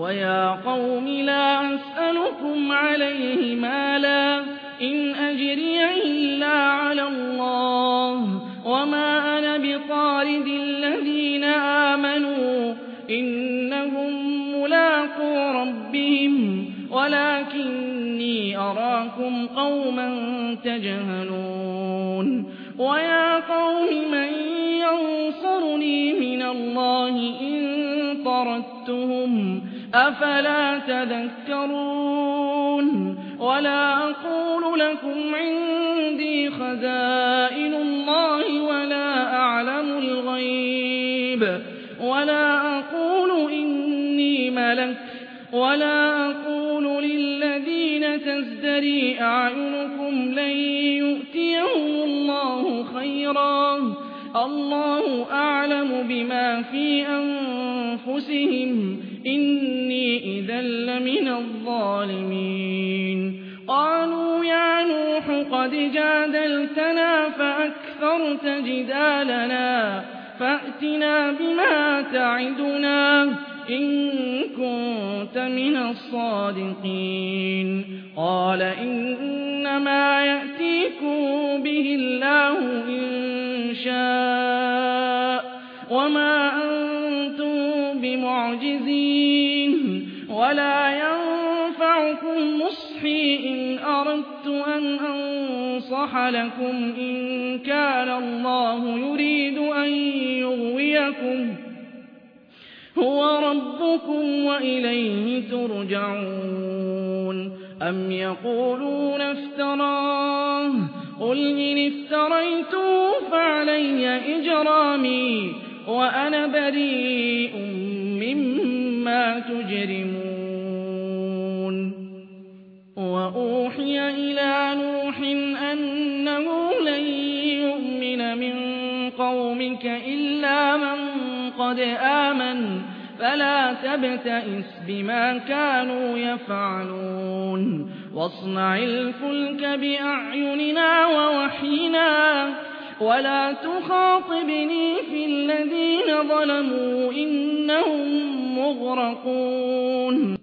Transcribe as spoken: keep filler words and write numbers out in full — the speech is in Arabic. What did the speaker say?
ويا قوم لا أسألكم عليه مالا إن أجري إلا على الله وما أنا بطارد الذين آمنوا إنهم ملاقو ربهم ولكني أراكم قوما تجهلون ويا قوم من ينصرني من الله إن طردتهم أفلا تذكرون ولا أقول لكم عندي خزائن الله ولا أعلم الغيب ولا أقول إني ملك ولا أقول للذين تزدري أعينكم لن يؤتيهم الله خيرا الله أعلم بما في أنفسهم إني إذا لمن الظالمين قالوا يا نوح قد جادلتنا فأكثرت جدالنا فأتنا بما تعدنا إن كنت من الصادقين قال إنما يأتيكم به الله إن شاء وما أنتم بمعجزين ولا ينفعكم نصحي إن أردت أن أنصح لكم إن كان الله يريد أن يغويكم هو ربكم وإليه ترجعون أم يقولون افتراه قل إن افتريته فعلي إجرامي وأنا بريء مما تجرمون وأوحي إلى نوح أنه لن يؤمن من قومك إلا من قد آمن فلا تبتئس بما كانوا يفعلون واصنع الفلك بأعيننا ووحينا ولا تخاطبني في الذين ظلموا إنهم مغرقون